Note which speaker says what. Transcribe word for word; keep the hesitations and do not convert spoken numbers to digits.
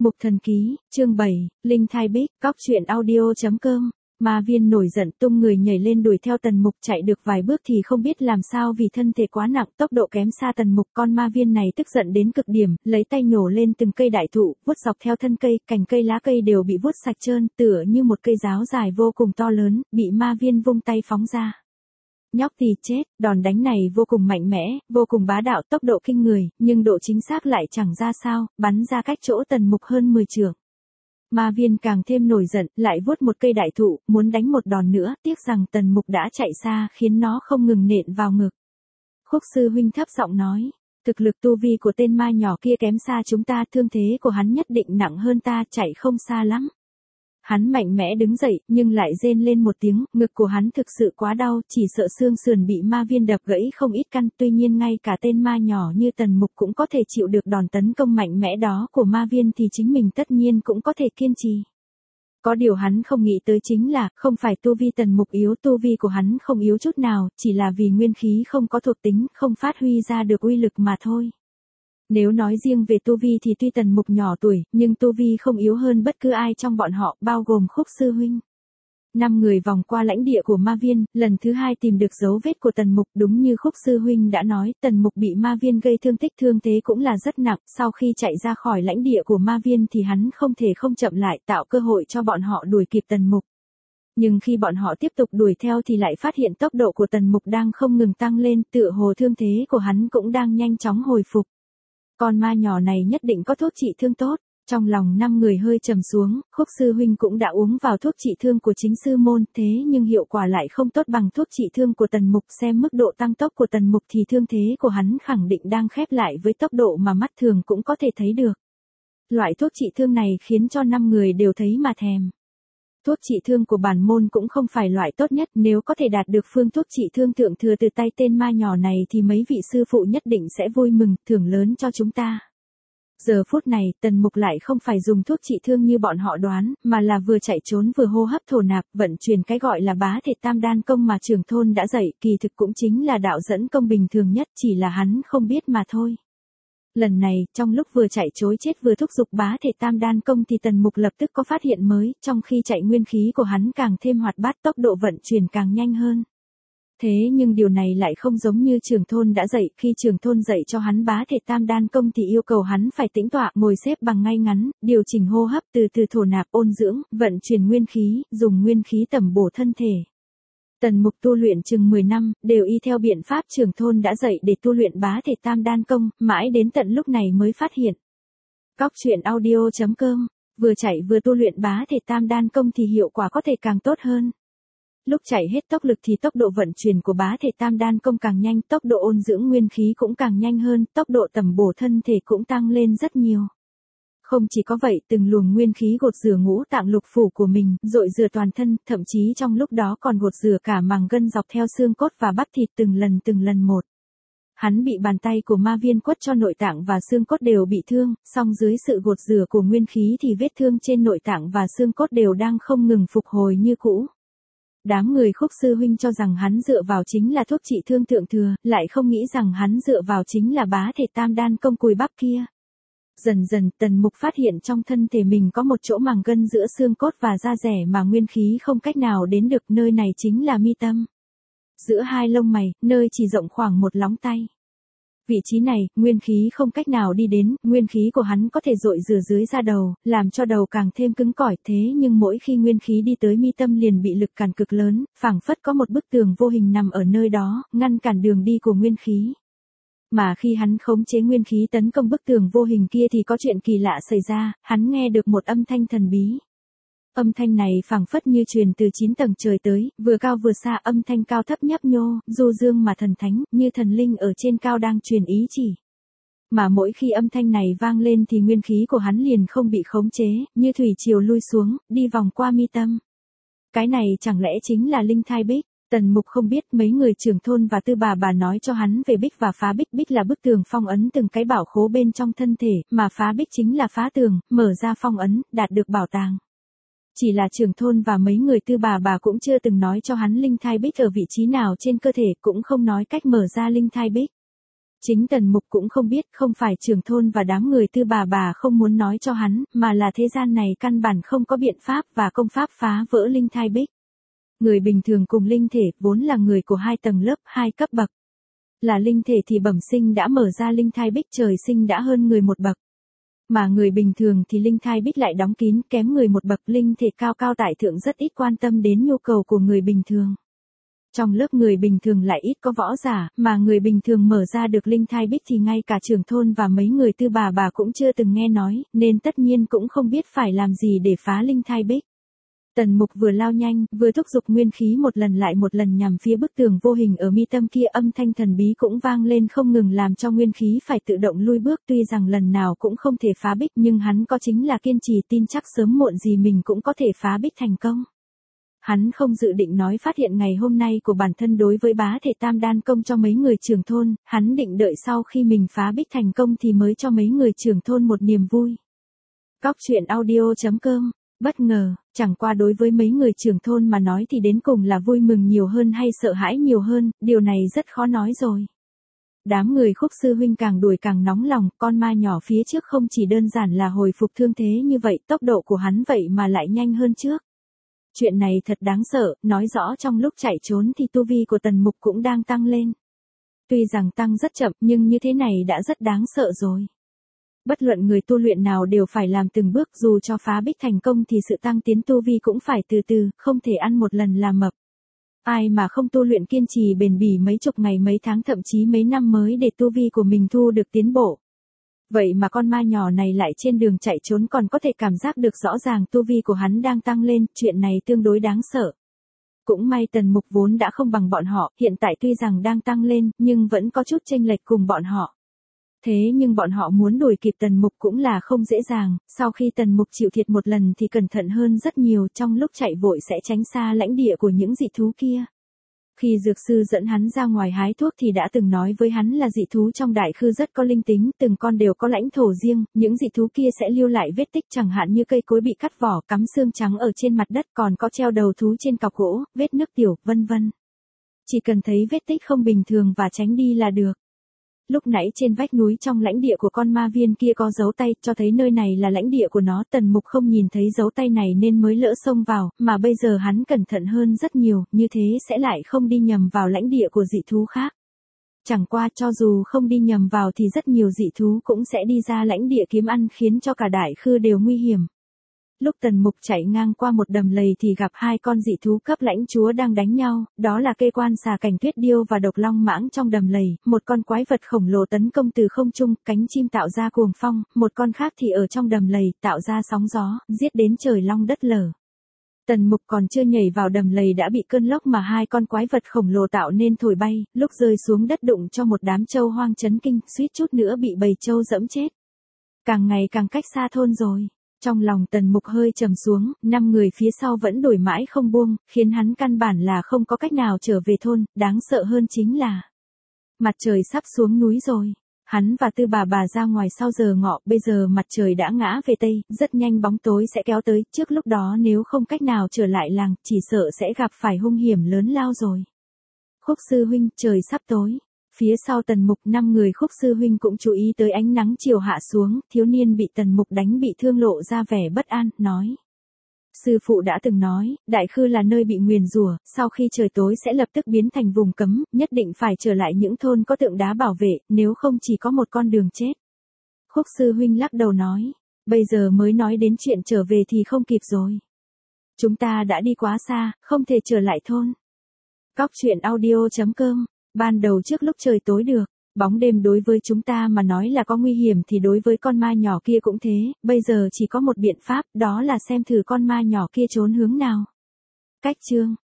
Speaker 1: Mục Thần Ký, chương bảy, Linh Thai Bích, cóc truyện audio.com. Ma Viên nổi giận tung người nhảy lên đuổi theo Tần Mục, chạy được vài bước thì không biết làm sao vì thân thể quá nặng, tốc độ kém xa Tần Mục. Con Ma Viên này tức giận đến cực điểm, lấy tay nhổ lên từng cây đại thụ, vuốt dọc theo thân cây, cành cây lá cây đều bị vuốt sạch trơn, tựa như một cây giáo dài vô cùng to lớn, bị Ma Viên vung tay phóng ra. Nhóc thì chết, đòn đánh này vô cùng mạnh mẽ, vô cùng bá đạo, tốc độ kinh người, nhưng độ chính xác lại chẳng ra sao, bắn ra cách chỗ Tần Mục hơn mười trượng. Ma Viên càng thêm nổi giận, lại vuốt một cây đại thụ, muốn đánh một đòn nữa, tiếc rằng Tần Mục đã chạy xa khiến nó không ngừng nện vào ngực. Khúc sư huynh thấp giọng nói, thực lực tu vi của tên ma nhỏ kia kém xa chúng ta, thương thế của hắn nhất định nặng hơn ta, chạy không xa lắm. Hắn mạnh mẽ đứng dậy, nhưng lại rên lên một tiếng, ngực của hắn thực sự quá đau, chỉ sợ xương sườn bị Ma Viên đập gãy không ít căn, tuy nhiên ngay cả tên ma nhỏ như Tần Mục cũng có thể chịu được đòn tấn công mạnh mẽ đó của Ma Viên thì chính mình tất nhiên cũng có thể kiên trì. Có điều hắn không nghĩ tới chính là, không phải tu vi Tần Mục yếu, tu vi của hắn không yếu chút nào, chỉ là vì nguyên khí không có thuộc tính, không phát huy ra được uy lực mà thôi. Nếu nói riêng về tu vi thì tuy Tần Mục nhỏ tuổi, nhưng tu vi không yếu hơn bất cứ ai trong bọn họ, bao gồm Khúc sư huynh. Năm người vòng qua lãnh địa của Ma Viên, lần thứ hai tìm được dấu vết của Tần Mục, đúng như Khúc sư huynh đã nói, Tần Mục bị Ma Viên gây thương tích, thương thế cũng là rất nặng, sau khi chạy ra khỏi lãnh địa của Ma Viên thì hắn không thể không chậm lại, tạo cơ hội cho bọn họ đuổi kịp Tần Mục. Nhưng khi bọn họ tiếp tục đuổi theo thì lại phát hiện tốc độ của Tần Mục đang không ngừng tăng lên, tựa hồ thương thế của hắn cũng đang nhanh chóng hồi phục. Con ma nhỏ này nhất định có thuốc trị thương tốt. Trong lòng năm người hơi trầm xuống, Khúc sư huynh cũng đã uống vào thuốc trị thương của chính sư môn, thế nhưng hiệu quả lại không tốt bằng thuốc trị thương của Tần Mục, xem mức độ tăng tốc của Tần Mục thì thương thế của hắn khẳng định đang khép lại với tốc độ mà mắt thường cũng có thể thấy được. Loại thuốc trị thương này khiến cho năm người đều thấy mà thèm. Thuốc trị thương của bản môn cũng không phải loại tốt nhất, nếu có thể đạt được phương thuốc trị thương thượng thừa từ tay tên ma nhỏ này thì mấy vị sư phụ nhất định sẽ vui mừng, thưởng lớn cho chúng ta. Giờ phút này, Tần Mục lại không phải dùng thuốc trị thương như bọn họ đoán, mà là vừa chạy trốn vừa hô hấp thổ nạp, vận chuyển cái gọi là bá thể tam đan công mà trưởng thôn đã dạy, kỳ thực cũng chính là đạo dẫn công bình thường nhất, chỉ là hắn không biết mà thôi. Lần này, trong lúc vừa chạy trối chết vừa thúc giục bá thể tam đan công thì Tần Mục lập tức có phát hiện mới, trong khi chạy nguyên khí của hắn càng thêm hoạt bát, tốc độ vận chuyển càng nhanh hơn. Thế nhưng điều này lại không giống như trưởng thôn đã dạy, khi trưởng thôn dạy cho hắn bá thể tam đan công thì yêu cầu hắn phải tĩnh tọa, ngồi xếp bằng ngay ngắn, điều chỉnh hô hấp, từ từ thổ nạp, ôn dưỡng, vận chuyển nguyên khí, dùng nguyên khí tẩm bổ thân thể. Tần Mục tu luyện chừng mười năm, đều y theo biện pháp trưởng thôn đã dạy để tu luyện bá thể tam đan công, mãi đến tận lúc này mới phát hiện. Cóc truyện audio.com, vừa chạy vừa tu luyện bá thể tam đan công thì hiệu quả có thể càng tốt hơn. Lúc chạy hết tốc lực thì tốc độ vận chuyển của bá thể tam đan công càng nhanh, tốc độ ôn dưỡng nguyên khí cũng càng nhanh hơn, tốc độ tẩm bổ thân thể cũng tăng lên rất nhiều. Không chỉ có vậy, từng luồng nguyên khí gột rửa ngũ tạng lục phủ của mình, dội rửa toàn thân, thậm chí trong lúc đó còn gột rửa cả màng gân dọc theo xương cốt và bắp thịt từng lần từng lần một. Hắn bị bàn tay của Ma Viên quất cho nội tạng và xương cốt đều bị thương, song dưới sự gột rửa của nguyên khí thì vết thương trên nội tạng và xương cốt đều đang không ngừng phục hồi như cũ. Đám người Khúc sư huynh cho rằng hắn dựa vào chính là thuốc trị thương thượng thừa, lại không nghĩ rằng hắn dựa vào chính là bá thể tam đan công cùi bắp kia. Dần dần, Tần Mục phát hiện trong thân thể mình có một chỗ màng gân giữa xương cốt và da rẻ mà nguyên khí không cách nào đến được, nơi này chính là mi tâm. Giữa hai lông mày, nơi chỉ rộng khoảng một lóng tay. Vị trí này, nguyên khí không cách nào đi đến, nguyên khí của hắn có thể dội rửa dưới da đầu, làm cho đầu càng thêm cứng cỏi, thế nhưng mỗi khi nguyên khí đi tới mi tâm liền bị lực cản cực lớn, phảng phất có một bức tường vô hình nằm ở nơi đó, ngăn cản đường đi của nguyên khí. Mà khi hắn khống chế nguyên khí tấn công bức tường vô hình kia thì có chuyện kỳ lạ xảy ra, hắn nghe được một âm thanh thần bí. Âm thanh này phảng phất như truyền từ chín tầng trời tới, vừa cao vừa xa, âm thanh cao thấp nhấp nhô, du dương mà thần thánh, như thần linh ở trên cao đang truyền ý chỉ. Mà mỗi khi âm thanh này vang lên thì nguyên khí của hắn liền không bị khống chế, như thủy triều lui xuống, đi vòng qua mi tâm. Cái này chẳng lẽ chính là Linh Thai Bích? Tần Mục không biết, mấy người trưởng thôn và tư bà bà nói cho hắn về Bích và phá Bích. Bích là bức tường phong ấn từng cái bảo khố bên trong thân thể, mà phá Bích chính là phá tường, mở ra phong ấn, đạt được bảo tàng. Chỉ là trưởng thôn và mấy người tư bà bà cũng chưa từng nói cho hắn Linh Thai Bích ở vị trí nào trên cơ thể, cũng không nói cách mở ra Linh Thai Bích. Chính Tần Mục cũng không biết, không phải trưởng thôn và đám người Tư bà bà không muốn nói cho hắn, mà là thế gian này căn bản không có biện pháp và công pháp phá vỡ linh thai bích. Người bình thường cùng linh thể vốn là người của hai tầng lớp, hai cấp bậc. Là linh thể thì bẩm sinh đã mở ra linh thai bích trời sinh đã hơn người một bậc. Mà người bình thường thì linh thai bích lại đóng kín kém người một bậc, linh thể cao cao tại thượng rất ít quan tâm đến nhu cầu của người bình thường. Trong lớp người bình thường lại ít có võ giả, mà người bình thường mở ra được linh thai bích thì ngay cả trưởng thôn và mấy người Tư bà bà cũng chưa từng nghe nói, nên tất nhiên cũng không biết phải làm gì để phá linh thai bích. Tần Mục vừa lao nhanh, vừa thúc giục nguyên khí một lần lại một lần nhằm phía bức tường vô hình ở mi tâm kia, âm thanh thần bí cũng vang lên không ngừng làm cho nguyên khí phải tự động lui bước, tuy rằng lần nào cũng không thể phá bích nhưng hắn có chính là kiên trì, tin chắc sớm muộn gì mình cũng có thể phá bích thành công. Hắn không dự định nói phát hiện ngày hôm nay của bản thân đối với bá thể tam đan công cho mấy người trưởng thôn, hắn định đợi sau khi mình phá bích thành công thì mới cho mấy người trưởng thôn một niềm vui. Cóc truyện audio chấm com. Bất ngờ, chẳng qua đối với mấy người trưởng thôn mà nói thì đến cùng là vui mừng nhiều hơn hay sợ hãi nhiều hơn, điều này rất khó nói rồi. Đám người Khúc sư huynh càng đuổi càng nóng lòng, con ma nhỏ phía trước không chỉ đơn giản là hồi phục thương thế như vậy, tốc độ của hắn vậy mà lại nhanh hơn trước. Chuyện này thật đáng sợ, nói rõ trong lúc chạy trốn thì tu vi của Tần Mục cũng đang tăng lên. Tuy rằng tăng rất chậm nhưng như thế này đã rất đáng sợ rồi. Bất luận người tu luyện nào đều phải làm từng bước, dù cho phá bích thành công thì sự tăng tiến tu vi cũng phải từ từ, không thể ăn một lần là mập. Ai mà không tu luyện kiên trì bền bỉ mấy chục ngày mấy tháng thậm chí mấy năm mới để tu vi của mình thu được tiến bộ. Vậy mà con ma nhỏ này lại trên đường chạy trốn còn có thể cảm giác được rõ ràng tu vi của hắn đang tăng lên, chuyện này tương đối đáng sợ. Cũng may Tần Mục vốn đã không bằng bọn họ, hiện tại tuy rằng đang tăng lên, nhưng vẫn có chút chênh lệch cùng bọn họ. Thế nhưng bọn họ muốn đuổi kịp Tần Mục cũng là không dễ dàng, sau khi Tần Mục chịu thiệt một lần thì cẩn thận hơn rất nhiều, trong lúc chạy vội sẽ tránh xa lãnh địa của những dị thú kia. Khi dược sư dẫn hắn ra ngoài hái thuốc thì đã từng nói với hắn là dị thú trong đại khư rất có linh tính, từng con đều có lãnh thổ riêng, những dị thú kia sẽ lưu lại vết tích chẳng hạn như cây cối bị cắt vỏ, cắm xương trắng ở trên mặt đất, còn có treo đầu thú trên cọc gỗ, vết nước tiểu, vân vân. Chỉ cần thấy vết tích không bình thường và tránh đi là được. Lúc nãy trên vách núi trong lãnh địa của con ma viên kia có dấu tay, cho thấy nơi này là lãnh địa của nó, Tần Mục không nhìn thấy dấu tay này nên mới lỡ xông vào, mà bây giờ hắn cẩn thận hơn rất nhiều, như thế sẽ lại không đi nhầm vào lãnh địa của dị thú khác. Chẳng qua cho dù không đi nhầm vào thì rất nhiều dị thú cũng sẽ đi ra lãnh địa kiếm ăn khiến cho cả đại khư đều nguy hiểm. Lúc Tần Mục chạy ngang qua một đầm lầy thì gặp hai con dị thú cấp lãnh chúa đang đánh nhau, đó là Kê Quan Xà Cảnh Tuyết Điêu và Độc Long Mãng trong đầm lầy, một con quái vật khổng lồ tấn công từ không trung, cánh chim tạo ra cuồng phong, một con khác thì ở trong đầm lầy, tạo ra sóng gió, giết đến trời long đất lở. Tần Mục còn chưa nhảy vào đầm lầy đã bị cơn lốc mà hai con quái vật khổng lồ tạo nên thổi bay, lúc rơi xuống đất đụng cho một đám trâu hoang chấn kinh, suýt chút nữa bị bầy trâu dẫm chết. Càng ngày càng cách xa thôn rồi. Trong lòng Tần Mục hơi trầm xuống, năm người phía sau vẫn đuổi mãi không buông, khiến hắn căn bản là không có cách nào trở về thôn, đáng sợ hơn chính là mặt trời sắp xuống núi rồi. Hắn và Tư bà bà ra ngoài sau giờ ngọ, bây giờ mặt trời đã ngã về tây, rất nhanh bóng tối sẽ kéo tới, trước lúc đó nếu không cách nào trở lại làng, chỉ sợ sẽ gặp phải hung hiểm lớn lao rồi. Khúc sư huynh, trời sắp tối. Phía sau Tần Mục năm người Khúc sư huynh cũng chú ý tới ánh nắng chiều hạ xuống, thiếu niên bị Tần Mục đánh bị thương lộ ra vẻ bất an, nói. Sư phụ đã từng nói, đại khư là nơi bị nguyền rủa, sau khi trời tối sẽ lập tức biến thành vùng cấm, nhất định phải trở lại những thôn có tượng đá bảo vệ, nếu không chỉ có một con đường chết. Khúc sư huynh lắc đầu nói, bây giờ mới nói đến chuyện trở về thì không kịp rồi. Chúng ta đã đi quá xa, không thể trở lại thôn. Cóc truyện audio chấm com. Ban đầu trước lúc trời tối được, bóng đêm đối với chúng ta mà nói là có nguy hiểm thì đối với con ma nhỏ kia cũng thế, bây giờ chỉ có một biện pháp, đó là xem thử con ma nhỏ kia trốn hướng nào. Cách chương